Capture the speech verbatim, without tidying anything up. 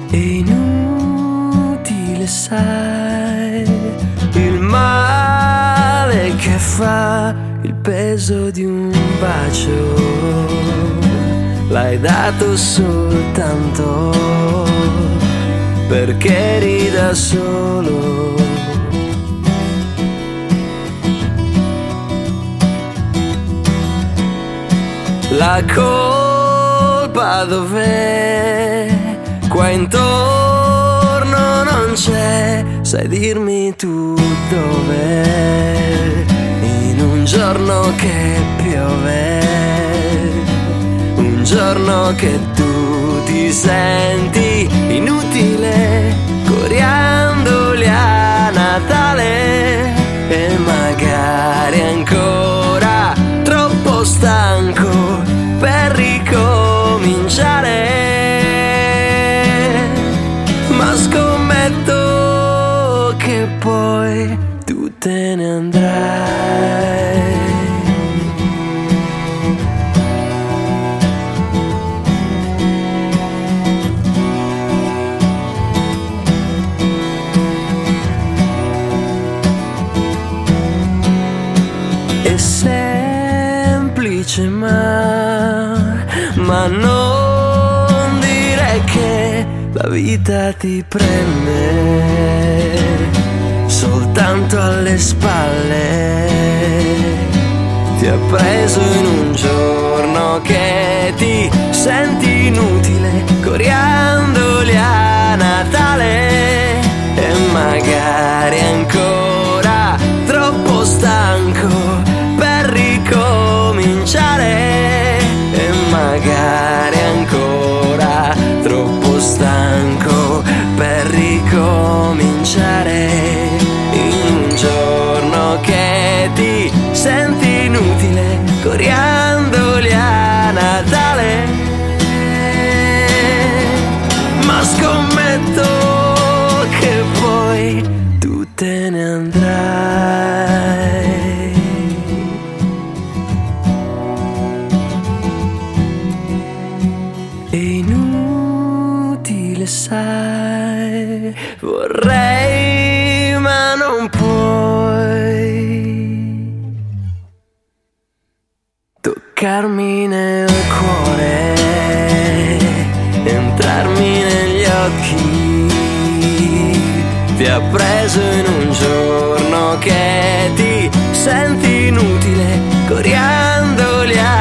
È inutile, sai, il male che fa il peso di un bacio. L'hai dato soltanto perché eri da solo. La colpa dov'è? Qua intorno non c'è. Sai dirmi tu dov'è? In un giorno che piove, un giorno che tu ti senti inutile, coriandoli a Natale. E magari ancora troppo stanco per ricominciare. Ma scommetto che poi tu te ne andrai. È semplice ma, ma non dire che la vita ti prende soltanto alle spalle. Ti ha preso in un giorno che ti senti inutile, coriandoli a Natale. E magari ancora troppo stanco per ricominciare. E magari ancora troppo stanco per ricominciare. In un giorno che ti senti inutile, coriandoli a Natale. Ma scommetto che poi tu te ne andrai. È inutile, sai, vorrei ma non puoi toccarmi nel cuore, entrarmi negli occhi. Ti ha preso in un giorno che ti senti inutile, coriandoli a